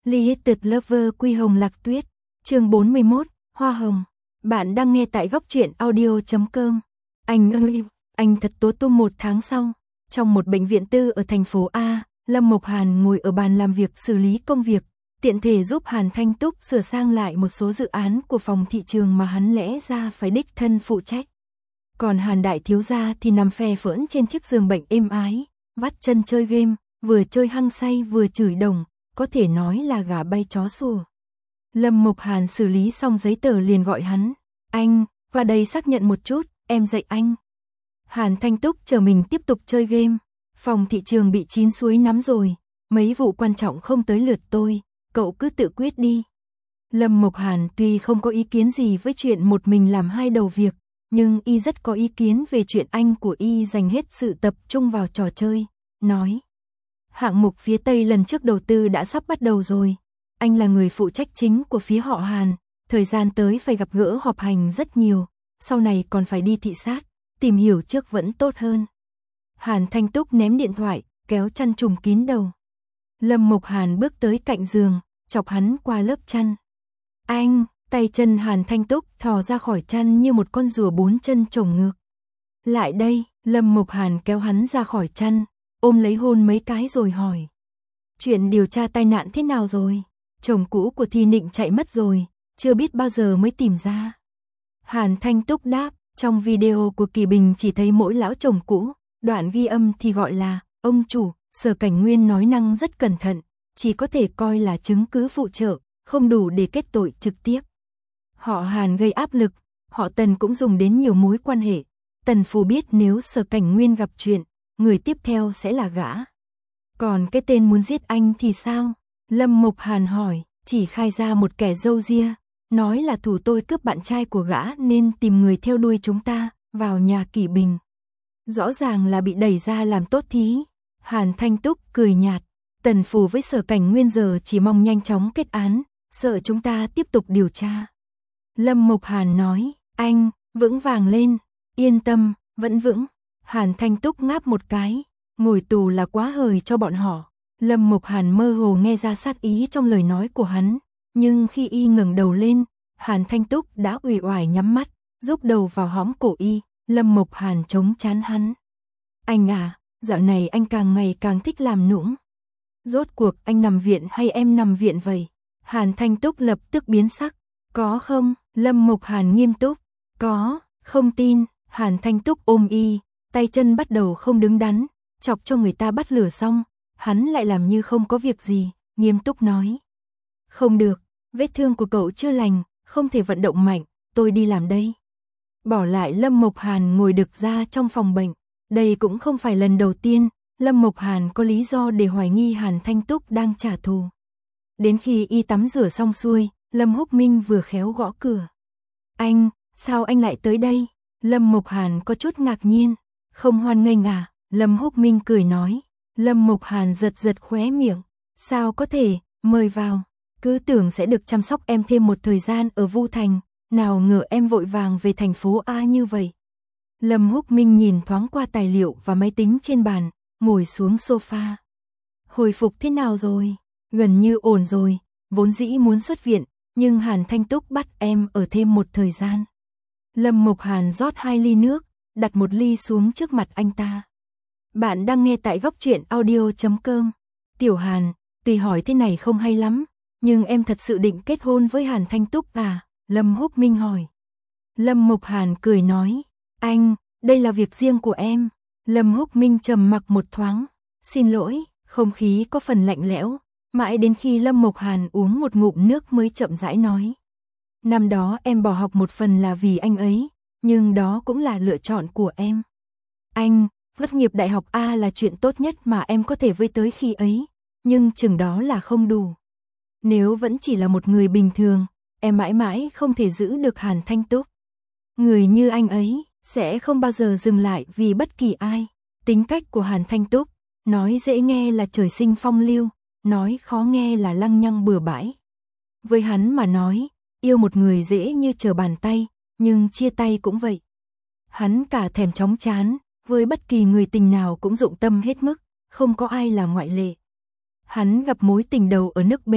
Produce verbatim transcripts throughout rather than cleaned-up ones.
Limited Lover Quy Hồng Lạc Tuyết, chương bốn mươi mốt, Hoa Hồng. Bạn đang nghe tại góc truyện audio chấm com. Anh ơi, anh thật tố tung. Một tháng sau, trong một bệnh viện tư ở thành phố A, Lâm Mộc Hàn ngồi ở bàn làm việc xử lý công việc, tiện thể giúp Hàn Thanh Túc sửa sang lại một số dự án của phòng thị trường mà hắn lẽ ra phải đích thân phụ trách. Còn Hàn đại thiếu gia thì nằm phè phỡn trên chiếc giường bệnh êm ái, vắt chân chơi game, vừa chơi hăng say vừa chửi đồng, có thể nói là gà bay chó sủa. Lâm Mộc Hàn xử lý xong giấy tờ liền gọi hắn, anh, qua đây xác nhận một chút, em dạy anh. Hàn Thanh Túc chờ mình tiếp tục chơi game, phòng thị trường bị chín suối nắm rồi, mấy vụ quan trọng không tới lượt tôi, cậu cứ tự quyết đi. Lâm Mộc Hàn tuy không có ý kiến gì với chuyện một mình làm hai đầu việc, nhưng y rất có ý kiến về chuyện anh của y dành hết sự tập trung vào trò chơi, nói. Hạng mục phía Tây lần trước đầu tư đã sắp bắt đầu rồi, anh là người phụ trách chính của phía họ Hàn, thời gian tới phải gặp gỡ họp hành rất nhiều, sau này còn phải đi thị sát, tìm hiểu trước vẫn tốt hơn. Hàn Thanh Túc ném điện thoại, kéo chăn trùm kín đầu. Lâm Mộc Hàn bước tới cạnh giường, chọc hắn qua lớp chăn. Anh, tay chân Hàn Thanh Túc thò ra khỏi chăn như một con rùa bốn chân chồng ngược. Lại đây, Lâm Mộc Hàn kéo hắn ra khỏi chăn, ôm lấy hôn mấy cái rồi hỏi. Chuyện điều tra tai nạn thế nào rồi? Chồng cũ của Thi Nịnh chạy mất rồi, chưa biết bao giờ mới tìm ra. Hàn Thanh Túc đáp, trong video của Kỳ Bình chỉ thấy mỗi lão chồng cũ, đoạn ghi âm thì gọi là, ông chủ, Sở Cảnh Nguyên nói năng rất cẩn thận, chỉ có thể coi là chứng cứ phụ trợ, không đủ để kết tội trực tiếp. Họ Hàn gây áp lực, họ Tần cũng dùng đến nhiều mối quan hệ. Tần Phù biết nếu Sở Cảnh Nguyên gặp chuyện, người tiếp theo sẽ là gã. Còn cái tên muốn giết anh thì sao? Lâm Mộc Hàn hỏi, chỉ khai ra một kẻ râu ria, nói là thủ tôi cướp bạn trai của gã nên tìm người theo đuôi chúng ta, vào nhà Kỷ Bình. Rõ ràng là bị đẩy ra làm tốt thí. Hàn Thanh Túc cười nhạt, Tần Phù với Sở Cảnh Nguyên giờ chỉ mong nhanh chóng kết án, sợ chúng ta tiếp tục điều tra. Lâm Mộc Hàn nói, anh, vững vàng lên, yên tâm, vẫn vững. Hàn Thanh Túc ngáp một cái, ngồi tù là quá hời cho bọn họ. Lâm Mộc Hàn mơ hồ nghe ra sát ý trong lời nói của hắn, nhưng khi y ngẩng đầu lên, Hàn Thanh Túc đã uể oải nhắm mắt, giúp đầu vào hõm cổ y. Lâm Mộc Hàn chống chán hắn. Anh à, dạo này anh càng ngày càng thích làm nũng. Rốt cuộc anh nằm viện hay em nằm viện vậy? Hàn Thanh Túc lập tức biến sắc. Có không? Lâm Mộc Hàn nghiêm túc. Có, không tin. Hàn Thanh Túc ôm y, tay chân bắt đầu không đứng đắn, chọc cho người ta bắt lửa xong, hắn lại làm như không có việc gì, nghiêm túc nói. Không được, vết thương của cậu chưa lành, không thể vận động mạnh, tôi đi làm đây. Bỏ lại Lâm Mộc Hàn ngồi đực ra trong phòng bệnh, đây cũng không phải lần đầu tiên, Lâm Mộc Hàn có lý do để hoài nghi Hàn Thanh Túc đang trả thù. Đến khi y tắm rửa xong xuôi, Lâm Húc Minh vừa khéo gõ cửa. Anh, sao anh lại tới đây? Lâm Mộc Hàn có chút ngạc nhiên, không hoan nghênh à? Lâm Húc Minh cười nói. Lâm Mộc Hàn giật giật khóe miệng, sao có thể, mời vào, cứ tưởng sẽ được chăm sóc em thêm một thời gian ở Vu Thành, nào ngờ em vội vàng về thành phố A như vậy. Lâm Húc Minh nhìn thoáng qua tài liệu và máy tính trên bàn, ngồi xuống sofa. Hồi phục thế nào rồi? Gần như ổn rồi, vốn dĩ muốn xuất viện, nhưng Hàn Thanh Túc bắt em ở thêm một thời gian. Lâm Mộc Hàn rót hai ly nước, đặt một ly xuống trước mặt anh ta. Bạn đang nghe tại góc truyện audio chấm com. Tiểu Hàn, tuy hỏi thế này không hay lắm, nhưng em thật sự định kết hôn với Hàn Thanh Túc à? Lâm Húc Minh hỏi. Lâm Mộc Hàn cười nói, anh, đây là việc riêng của em. Lâm Húc Minh trầm mặc một thoáng, xin lỗi, không khí có phần lạnh lẽo, mãi đến khi Lâm Mộc Hàn uống một ngụm nước mới chậm rãi nói. Năm đó em bỏ học một phần là vì anh ấy, nhưng đó cũng là lựa chọn của em. Anh, tốt nghiệp đại học A là chuyện tốt nhất mà em có thể với tới khi ấy, nhưng chừng đó là không đủ. Nếu vẫn chỉ là một người bình thường, em mãi mãi không thể giữ được Hàn Thanh Túc. Người như anh ấy sẽ không bao giờ dừng lại vì bất kỳ ai. Tính cách của Hàn Thanh Túc, nói dễ nghe là trời sinh phong lưu, nói khó nghe là lăng nhăng bừa bãi. Với hắn mà nói, yêu một người dễ như trở bàn tay, nhưng chia tay cũng vậy. Hắn cả thèm chóng chán, với bất kỳ người tình nào cũng dụng tâm hết mức, không có ai là ngoại lệ. Hắn gặp mối tình đầu ở nước B,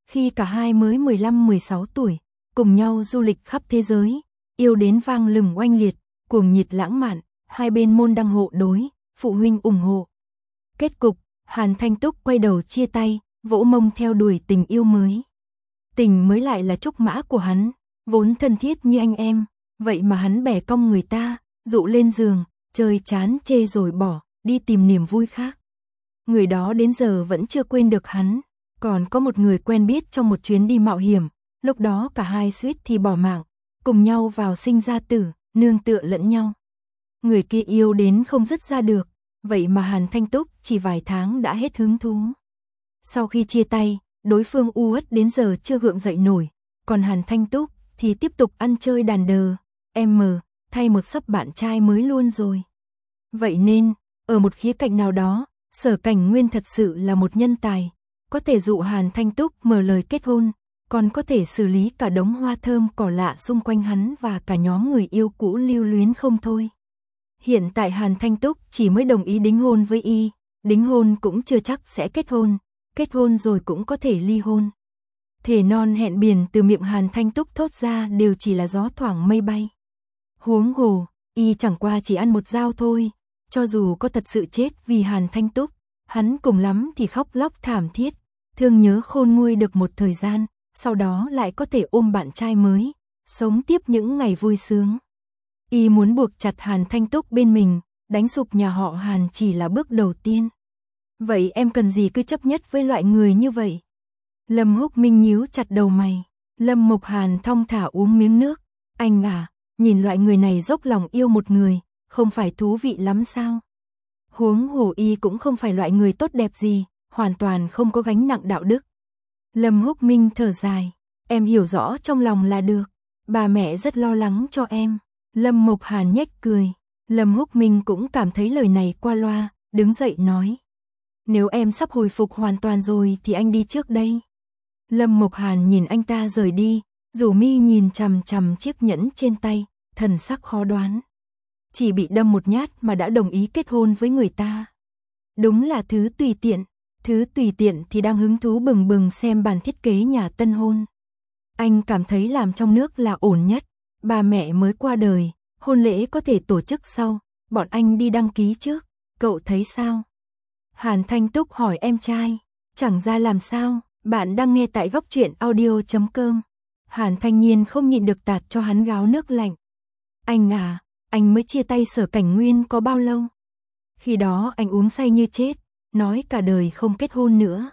Khi cả hai mới mười lăm mười sáu tuổi, cùng nhau du lịch khắp thế giới, yêu đến vang lừng oanh liệt, cuồng nhiệt lãng mạn, hai bên môn đăng hộ đối, phụ huynh ủng hộ. Kết cục, Hàn Thanh Túc quay đầu chia tay, vỗ mông theo đuổi tình yêu mới. Tình mới lại là trúc mã của hắn, vốn thân thiết như anh em, vậy mà hắn bẻ cong người ta, dụ lên giường, chơi chán chê rồi bỏ, đi tìm niềm vui khác. Người đó đến giờ vẫn chưa quên được hắn, còn có một người quen biết trong một chuyến đi mạo hiểm, lúc đó cả hai suýt thì bỏ mạng, cùng nhau vào sinh ra tử, nương tựa lẫn nhau. Người kia yêu đến không dứt ra được, vậy mà Hàn Thanh Túc chỉ vài tháng đã hết hứng thú. Sau khi chia tay, đối phương u uất đến giờ chưa gượng dậy nổi, còn Hàn Thanh Túc thì tiếp tục ăn chơi đàn đờ, em mờ, thay một sấp bạn trai mới luôn rồi. Vậy nên, ở một khía cạnh nào đó, Sở Cảnh Nguyên thật sự là một nhân tài, có thể dụ Hàn Thanh Túc mở lời kết hôn, còn có thể xử lý cả đống hoa thơm cỏ lạ xung quanh hắn và cả nhóm người yêu cũ lưu luyến không thôi. Hiện tại Hàn Thanh Túc chỉ mới đồng ý đính hôn với y, đính hôn cũng chưa chắc sẽ kết hôn, kết hôn rồi cũng có thể ly hôn. Thề non hẹn biển từ miệng Hàn Thanh Túc thốt ra đều chỉ là gió thoảng mây bay. Huống hồ, y chẳng qua chỉ ăn một dao thôi, cho dù có thật sự chết vì Hàn Thanh Túc, hắn cùng lắm thì khóc lóc thảm thiết, thương nhớ khôn nguôi được một thời gian, sau đó lại có thể ôm bạn trai mới, sống tiếp những ngày vui sướng. Y muốn buộc chặt Hàn Thanh Túc bên mình, đánh sụp nhà họ Hàn chỉ là bước đầu tiên. Vậy em cần gì cứ chấp nhất với loại người như vậy? Lâm Húc Minh nhíu chặt đầu mày. Lâm Mộc Hàn thong thả uống miếng nước. Anh à, nhìn loại người này dốc lòng yêu một người, không phải thú vị lắm sao? Huống hồ y cũng không phải loại người tốt đẹp gì, hoàn toàn không có gánh nặng đạo đức. Lâm Húc Minh thở dài. Em hiểu rõ trong lòng là được. Bà mẹ rất lo lắng cho em. Lâm Mộc Hàn nhếch cười. Lâm Húc Minh cũng cảm thấy lời này qua loa, đứng dậy nói. Nếu em sắp hồi phục hoàn toàn rồi thì anh đi trước đây. Lâm Mộc Hàn nhìn anh ta rời đi, Rủ Mi nhìn chằm chằm chiếc nhẫn trên tay, thần sắc khó đoán. Chỉ bị đâm một nhát mà đã đồng ý kết hôn với người ta. Đúng là thứ tùy tiện, thứ tùy tiện thì đang hứng thú bừng bừng xem bản thiết kế nhà tân hôn. Anh cảm thấy làm trong nước là ổn nhất, bà mẹ mới qua đời, hôn lễ có thể tổ chức sau, bọn anh đi đăng ký trước, cậu thấy sao? Hàn Thanh Túc hỏi em trai, chẳng ra làm sao, bạn đang nghe tại góc truyện audio chấm com. Hàn Thanh Nhiên không nhịn được tạt cho hắn gáo nước lạnh. Anh à, anh mới chia tay Sở Cảnh Nguyên có bao lâu? Khi đó anh uống say như chết, nói cả đời không kết hôn nữa.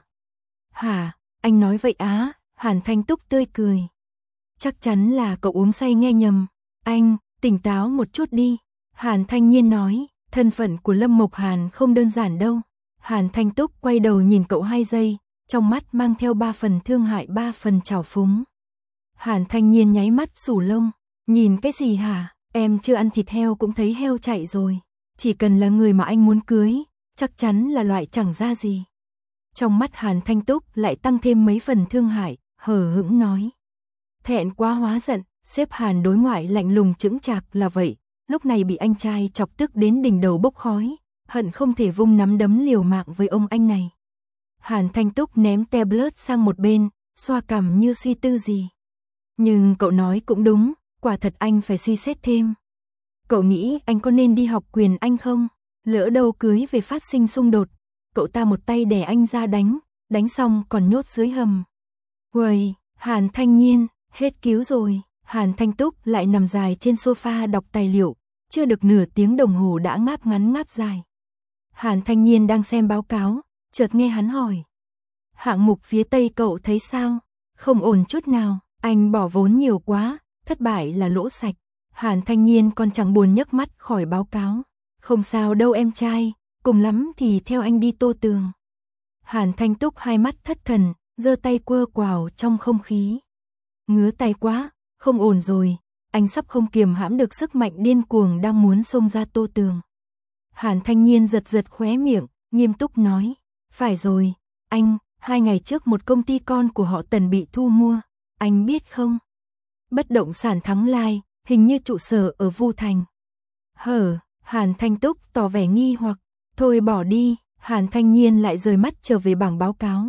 Hả, anh nói vậy á? Hàn Thanh Túc tươi cười. Chắc chắn là cậu uống say nghe nhầm. Anh, tỉnh táo một chút đi. Hàn Thanh Nhiên nói, thân phận của Lâm Mộc Hàn không đơn giản đâu. Hàn Thanh Túc quay đầu nhìn cậu hai giây, trong mắt mang theo ba phần thương hại ba phần trào phúng. Hàn Thanh Nhiên nháy mắt sù lông, nhìn cái gì hả? Em chưa ăn thịt heo cũng thấy heo chạy rồi. Chỉ cần là người mà anh muốn cưới, chắc chắn là loại chẳng ra gì. Trong mắt Hàn Thanh Túc lại tăng thêm mấy phần thương hại, hờ hững nói. Thẹn quá hóa giận, sếp Hàn đối ngoại lạnh lùng chững chạc là vậy, lúc này bị anh trai chọc tức đến đỉnh đầu bốc khói, hận không thể vung nắm đấm liều mạng với ông anh này. Hàn Thanh Túc ném tablet sang một bên, xoa cằm như suy tư gì. Nhưng cậu nói cũng đúng, quả thật anh phải suy xét thêm. Cậu nghĩ anh có nên đi học quyền Anh không? Lỡ đâu cưới về phát sinh xung đột, cậu ta một tay đè anh ra đánh, đánh xong còn nhốt dưới hầm. Uầy, Hàn Thanh Nhiên, hết cứu rồi. Hàn Thanh Túc lại nằm dài trên sofa đọc tài liệu, chưa được nửa tiếng đồng hồ đã ngáp ngắn ngáp dài. Hàn Thanh Nhiên đang xem báo cáo, chợt nghe hắn hỏi. Hạng mục phía Tây cậu thấy sao? Không ổn chút nào, anh bỏ vốn nhiều quá, thất bại là lỗ sạch. Hàn Thanh Nhiên còn chẳng buồn nhấc mắt khỏi báo cáo. Không sao đâu em trai, cùng lắm thì theo anh đi Tô Tường. Hàn Thanh Túc hai mắt thất thần, giơ tay quơ quào trong không khí. Ngứa tay quá, không ổn rồi, anh sắp không kiềm hãm được sức mạnh điên cuồng đang muốn xông ra Tô Tường. Hàn Thanh Nhiên giật giật khóe miệng, nghiêm túc nói. Phải rồi, anh, hai ngày trước một công ty con của họ Tần bị thu mua, anh biết không? Bất động sản Thắng Lai, hình như trụ sở ở Vu Thành. Hở, Hàn Thanh Túc tỏ vẻ nghi hoặc, thôi bỏ đi. Hàn Thanh Nhiên lại rời mắt trở về bảng báo cáo.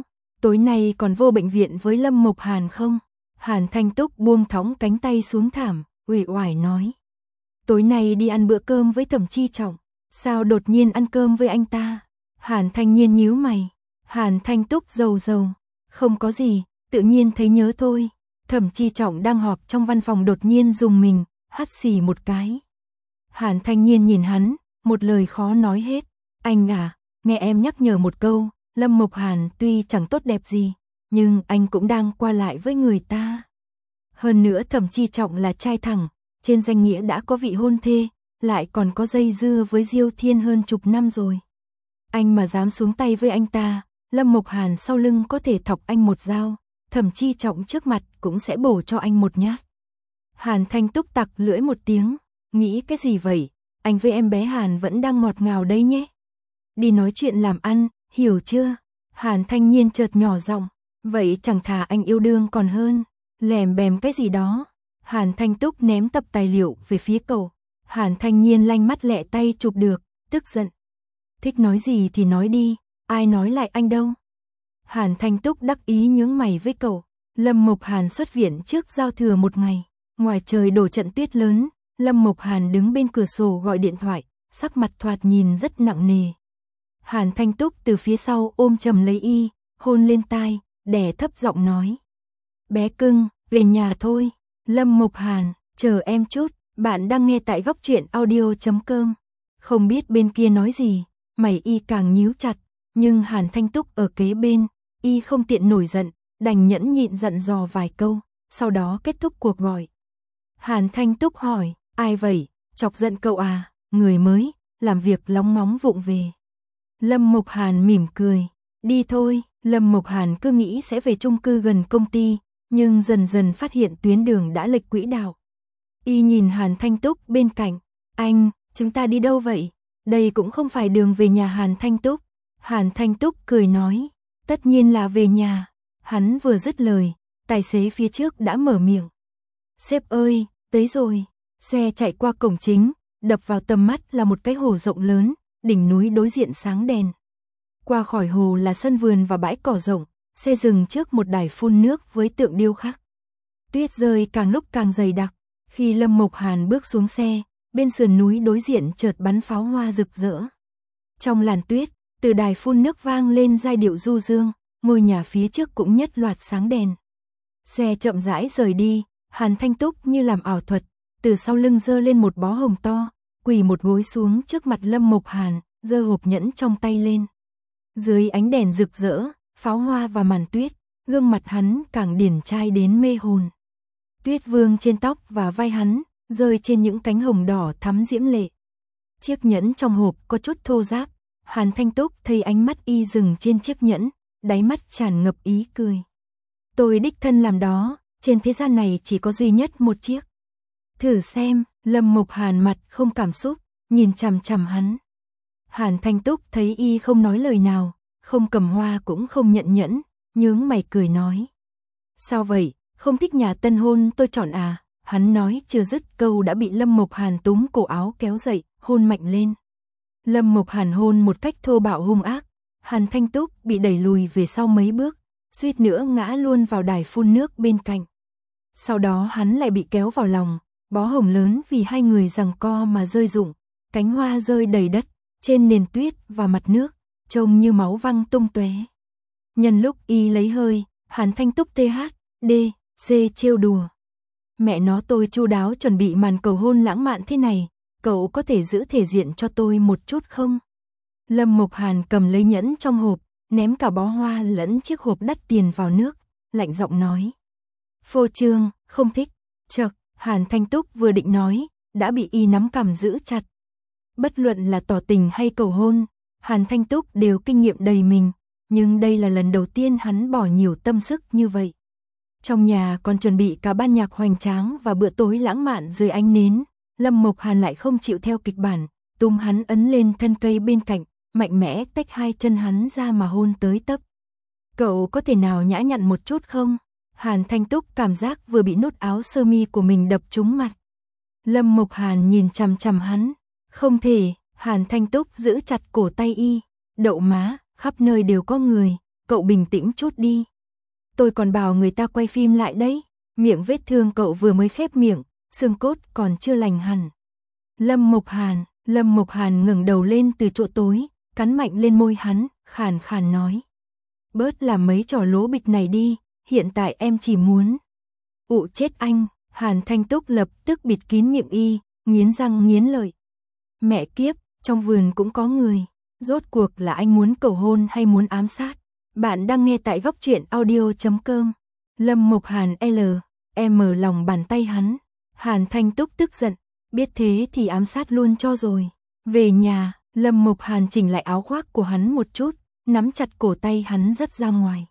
tối nay còn vô bệnh viện với Lâm Mộc Hàn không? Hàn Thanh Túc buông thõng cánh tay xuống thảm, uể oải nói. Tối nay đi ăn bữa cơm với Thẩm Chi Trọng, sao đột nhiên ăn cơm với anh ta? Hàn Thanh Nhiên nhíu mày. Hàn Thanh Túc rầu rầu, không có gì, tự nhiên thấy nhớ thôi. Thẩm Chi Trọng đang họp trong văn phòng đột nhiên dùng mình, hắt xì một cái. Hàn Thanh Nhiên nhìn hắn, một lời khó nói hết. Anh à, nghe em nhắc nhở một câu, Lâm Mộc Hàn tuy chẳng tốt đẹp gì, nhưng anh cũng đang qua lại với người ta. Hơn nữa Thẩm Chi Trọng là trai thẳng, trên danh nghĩa đã có vị hôn thê, lại còn có dây dưa với Diêu Thiên hơn chục năm rồi. Anh mà dám xuống tay với anh ta, Lâm Mộc Hàn sau lưng có thể thọc anh một dao, Thẩm Chi Trọng trước mặt cũng sẽ bổ cho anh một nhát. Hàn Thanh Túc tặc lưỡi một tiếng, nghĩ cái gì vậy, anh với em bé Hàn vẫn đang ngọt ngào đấy nhé. Đi nói chuyện làm ăn, hiểu chưa? Hàn Thanh Nhiên chợt nhỏ giọng, vậy chẳng thà anh yêu đương còn hơn, lèm bèm cái gì đó. Hàn Thanh Túc ném tập tài liệu về phía cậu. Hàn Thanh Nhiên lanh mắt lẹ tay chụp được, tức giận. Thích nói gì thì nói đi, ai nói lại anh đâu. Hàn Thanh Túc đắc ý nhướng mày với cậu. Lâm Mộc Hàn xuất viện trước giao thừa một ngày. Ngoài trời đổ trận tuyết lớn, Lâm Mộc Hàn đứng bên cửa sổ gọi điện thoại, sắc mặt thoạt nhìn rất nặng nề. Hàn Thanh Túc từ phía sau ôm chầm lấy y, hôn lên tai, đè thấp giọng nói. Bé cưng, về nhà thôi. Lâm Mộc Hàn, chờ em chút, bạn đang nghe tại góc truyện audio chấm com. Không biết bên kia nói gì, mày y càng nhíu chặt, nhưng Hàn Thanh Túc ở kế bên, y không tiện nổi giận, đành nhẫn nhịn dặn dò vài câu, sau đó kết thúc cuộc gọi. Hàn Thanh Túc hỏi, ai vậy, chọc giận cậu à, người mới, làm việc lóng ngóng vụng về. Lâm Mộc Hàn mỉm cười, đi thôi. Lâm Mộc Hàn cứ nghĩ sẽ về chung cư gần công ty, nhưng dần dần phát hiện tuyến đường đã lệch quỹ đạo. Y nhìn Hàn Thanh Túc bên cạnh, anh, chúng ta đi đâu vậy? Đây cũng không phải đường về nhà Hàn Thanh Túc. Hàn Thanh Túc cười nói, tất nhiên là về nhà. Hắn vừa dứt lời, tài xế phía trước đã mở miệng. Sếp ơi, tới rồi. Xe chạy qua cổng chính, đập vào tầm mắt là một cái hồ rộng lớn, đỉnh núi đối diện sáng đèn. Qua khỏi hồ là sân vườn và bãi cỏ rộng, xe dừng trước một đài phun nước với tượng điêu khắc. Tuyết rơi càng lúc càng dày đặc, khi Lâm Mộc Hàn bước xuống xe, bên sườn núi đối diện chợt bắn pháo hoa rực rỡ. Trong làn tuyết, từ đài phun nước vang lên giai điệu du dương, ngôi nhà phía trước cũng nhất loạt sáng đèn. Xe chậm rãi rời đi, Hàn Thanh Túc như làm ảo thuật, từ sau lưng giơ lên một bó hồng to, quỳ một gối xuống trước mặt Lâm Mộc Hàn, giơ hộp nhẫn trong tay lên. Dưới ánh đèn rực rỡ, pháo hoa và màn tuyết, gương mặt hắn càng điển trai đến mê hồn. Tuyết vương trên tóc và vai hắn, rơi trên những cánh hồng đỏ thắm diễm lệ. Chiếc nhẫn trong hộp có chút thô ráp, Hàn Thanh Túc thấy ánh mắt y dừng trên chiếc nhẫn, đáy mắt tràn ngập ý cười. Tôi đích thân làm đó, trên thế gian này chỉ có duy nhất một chiếc. Thử xem. Lâm Mộc Hàn mặt không cảm xúc, nhìn chằm chằm hắn. Hàn Thanh Túc thấy y không nói lời nào, không cầm hoa cũng không nhận nhẫn, nhướng mày cười nói. Sao vậy, không thích nhà tân hôn tôi chọn à? Hắn nói chưa dứt câu đã bị Lâm Mộc Hàn túm cổ áo kéo dậy, hôn mạnh lên. Lâm Mộc Hàn hôn một cách thô bạo hung ác, Hàn Thanh Túc bị đẩy lùi về sau mấy bước, suýt nữa ngã luôn vào đài phun nước bên cạnh. Sau đó hắn lại bị kéo vào lòng, bó hồng lớn vì hai người giằng co mà rơi rụng, cánh hoa rơi đầy đất, trên nền tuyết và mặt nước, trông như máu văng tung tóe. Nhân lúc y lấy hơi, Hàn Thanh Túc tê hát, đê, xê trêu đùa. Mẹ nó tôi chu đáo chuẩn bị màn cầu hôn lãng mạn thế này, cậu có thể giữ thể diện cho tôi một chút không? Lâm Mộc Hàn cầm lấy nhẫn trong hộp, ném cả bó hoa lẫn chiếc hộp đắt tiền vào nước, lạnh giọng nói. Phô trương, không thích, chậc. Hàn Thanh Túc vừa định nói, đã bị y nắm cằm giữ chặt. Bất luận là tỏ tình hay cầu hôn, Hàn Thanh Túc đều kinh nghiệm đầy mình, nhưng đây là lần đầu tiên hắn bỏ nhiều tâm sức như vậy. Trong nhà còn chuẩn bị cả ban nhạc hoành tráng và bữa tối lãng mạn dưới ánh nến, Lâm Mộc Hàn lại không chịu theo kịch bản, túm hắn ấn lên thân cây bên cạnh, mạnh mẽ tách hai chân hắn ra mà hôn tới tấp. Cậu có thể nào nhã nhặn một chút không? Hàn Thanh Túc cảm giác vừa bị nút áo sơ mi của mình đập trúng mặt. Lâm Mộc Hàn nhìn chằm chằm hắn. Không thể. Hàn Thanh Túc giữ chặt cổ tay y. Đậu má, khắp nơi đều có người, cậu bình tĩnh chút đi. Tôi còn bảo người ta quay phim lại đấy. Miệng vết thương cậu vừa mới khép miệng, xương cốt còn chưa lành hẳn. Lâm Mộc Hàn, Lâm Mộc Hàn ngẩng đầu lên từ chỗ tối, cắn mạnh lên môi hắn, khàn khàn nói. Bớt làm mấy trò lố bịch này đi, hiện tại em chỉ muốn. Ụ chết anh, Hàn Thanh Túc lập tức bịt kín miệng y, nghiến răng nghiến lợi. Mẹ kiếp, trong vườn cũng có người. Rốt cuộc là anh muốn cầu hôn hay muốn ám sát? Bạn đang nghe tại góc truyện audio chấm com. Lâm Mộc Hàn L, em mở lòng bàn tay hắn. Hàn Thanh Túc tức giận, biết thế thì ám sát luôn cho rồi. Về nhà, Lâm Mộc Hàn chỉnh lại áo khoác của hắn một chút, nắm chặt cổ tay hắn dắt ra ngoài.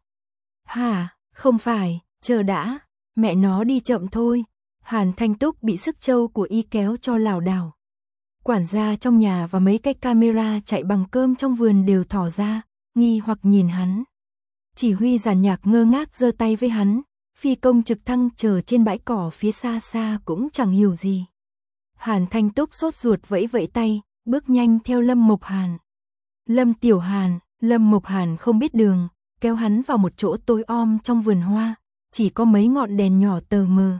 Hả, không phải, chờ đã, mẹ nó đi chậm thôi. Hàn Thanh Túc bị sức trâu của y kéo cho lảo đảo. Quản gia trong nhà và mấy cái camera chạy bằng cơm trong vườn đều thỏ ra, nghi hoặc nhìn hắn. Chỉ huy giàn nhạc ngơ ngác giơ tay với hắn, phi công trực thăng chờ trên bãi cỏ phía xa xa cũng chẳng hiểu gì. Hàn Thanh Túc sốt ruột vẫy vẫy tay, bước nhanh theo Lâm Mộc Hàn. Lâm Tiểu Hàn, Lâm Mộc Hàn không biết đường, kéo hắn vào một chỗ tối om trong vườn hoa, chỉ có mấy ngọn đèn nhỏ tờ mờ.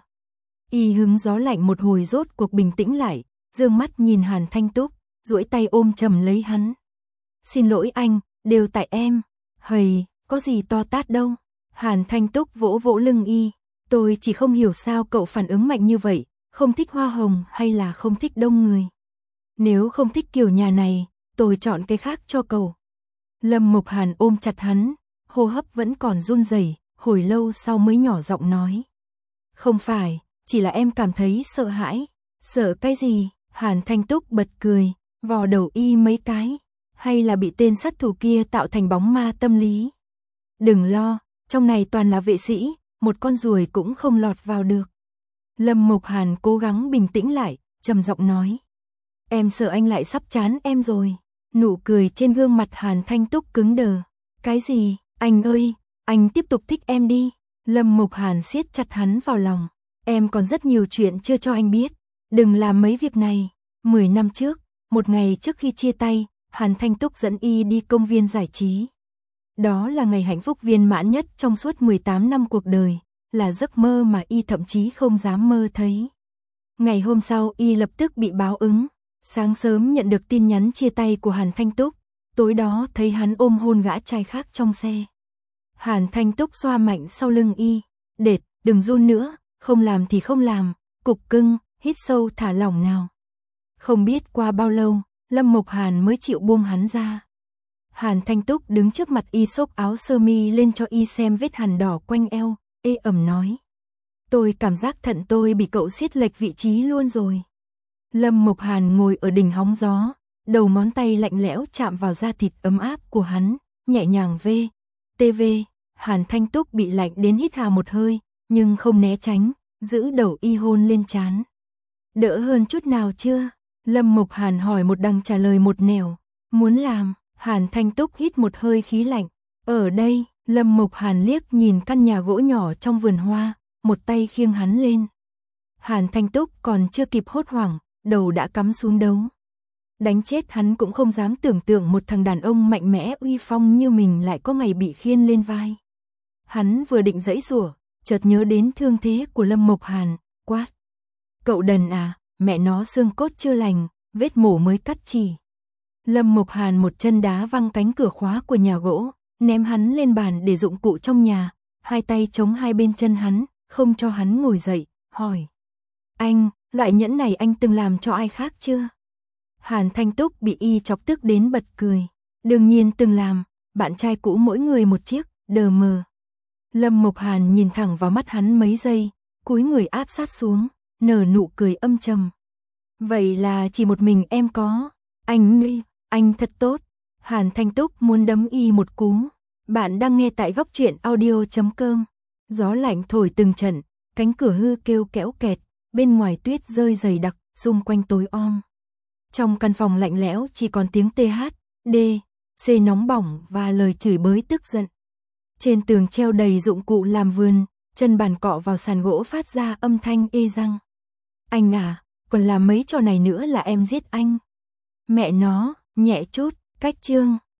Y hứng gió lạnh một hồi rốt cuộc bình tĩnh lại, dương mắt nhìn Hàn Thanh Túc, duỗi tay ôm chầm lấy hắn. Xin lỗi anh, đều tại em. Hầy, có gì to tát đâu. Hàn Thanh Túc vỗ vỗ lưng y. Tôi chỉ không hiểu sao cậu phản ứng mạnh như vậy, không thích hoa hồng hay là không thích đông người. Nếu không thích kiểu nhà này, tôi chọn cái khác cho cậu. Lâm Mộc Hàn ôm chặt hắn, hô hấp vẫn còn run rẩy, hồi lâu sau mới nhỏ giọng nói. Không phải, chỉ là em cảm thấy sợ hãi. Sợ cái gì? Hàn Thanh Túc bật cười, vò đầu y mấy cái. Hay là bị tên sát thủ kia tạo thành bóng ma tâm lý? Đừng lo, trong này toàn là vệ sĩ, một con ruồi cũng không lọt vào được. Lâm Mộc Hàn cố gắng bình tĩnh lại, trầm giọng nói. Em sợ anh lại sắp chán em rồi. Nụ cười trên gương mặt Hàn Thanh Túc cứng đờ. Cái gì? Anh ơi, anh tiếp tục thích em đi. Lâm Mộc Hàn siết chặt hắn vào lòng. Em còn rất nhiều chuyện chưa cho anh biết. Đừng làm mấy việc này. Mười năm trước, một ngày trước khi chia tay, Hàn Thanh Túc dẫn y đi công viên giải trí. Đó là ngày hạnh phúc viên mãn nhất trong suốt mười tám năm cuộc đời, là giấc mơ mà y thậm chí không dám mơ thấy. Ngày hôm sau y lập tức bị báo ứng. Sáng sớm nhận được tin nhắn chia tay của Hàn Thanh Túc, tối đó thấy hắn ôm hôn gã trai khác trong xe. Hàn Thanh Túc xoa mạnh sau lưng y, đệt, đừng run nữa, không làm thì không làm, cục cưng, hít sâu thả lỏng nào. Không biết qua bao lâu, Lâm Mộc Hàn mới chịu buông hắn ra. Hàn Thanh Túc đứng trước mặt y xốc áo sơ mi lên cho y xem vết hằn đỏ quanh eo, ê ẩm nói. Tôi cảm giác thận tôi bị cậu siết lệch vị trí luôn rồi. Lâm Mộc Hàn ngồi ở đỉnh hóng gió, đầu ngón tay lạnh lẽo chạm vào da thịt ấm áp của hắn, nhẹ nhàng vê, tê vê. Hàn Thanh Túc bị lạnh đến hít hà một hơi, nhưng không né tránh, giữ đầu y hôn lên trán. Đỡ hơn chút nào chưa? Lâm Mộc Hàn hỏi một đằng trả lời một nẻo. Muốn làm? Hàn Thanh Túc hít một hơi khí lạnh. Ở đây, Lâm Mộc Hàn liếc nhìn căn nhà gỗ nhỏ trong vườn hoa, một tay khiêng hắn lên. Hàn Thanh Túc còn chưa kịp hốt hoảng, đầu đã cắm xuống đấu. Đánh chết hắn cũng không dám tưởng tượng một thằng đàn ông mạnh mẽ uy phong như mình lại có ngày bị khiêng lên vai. Hắn vừa định giãy giụa, chợt nhớ đến thương thế của Lâm Mộc Hàn, quát. Cậu đần à, mẹ nó xương cốt chưa lành, vết mổ mới cắt chỉ. Lâm Mộc Hàn một chân đá văng cánh cửa khóa của nhà gỗ, ném hắn lên bàn để dụng cụ trong nhà, hai tay chống hai bên chân hắn, không cho hắn ngồi dậy, hỏi. Anh, loại nhẫn này anh từng làm cho ai khác chưa? Hàn Thanh Túc bị y chọc tức đến bật cười. Đương nhiên từng làm, bạn trai cũ mỗi người một chiếc, đờ mờ. Lâm Mộc Hàn nhìn thẳng vào mắt hắn mấy giây, cúi người áp sát xuống, nở nụ cười âm trầm. Vậy là chỉ một mình em có. Anh ơi, anh thật tốt. Hàn Thanh Túc muốn đấm y một cú. Bạn đang nghe tại góc truyện audio chấm com. Gió lạnh thổi từng trận, cánh cửa hư kêu kéo kẹt, bên ngoài tuyết rơi dày đặc, xung quanh tối om. Trong căn phòng lạnh lẽo chỉ còn tiếng tê hát, đê, xê nóng bỏng và lời chửi bới tức giận. Trên tường treo đầy dụng cụ làm vườn, chân bàn cọ vào sàn gỗ phát ra âm thanh ê răng. Anh à, còn làm mấy trò này nữa là em giết anh. Mẹ nó, nhẹ chút, cách chương.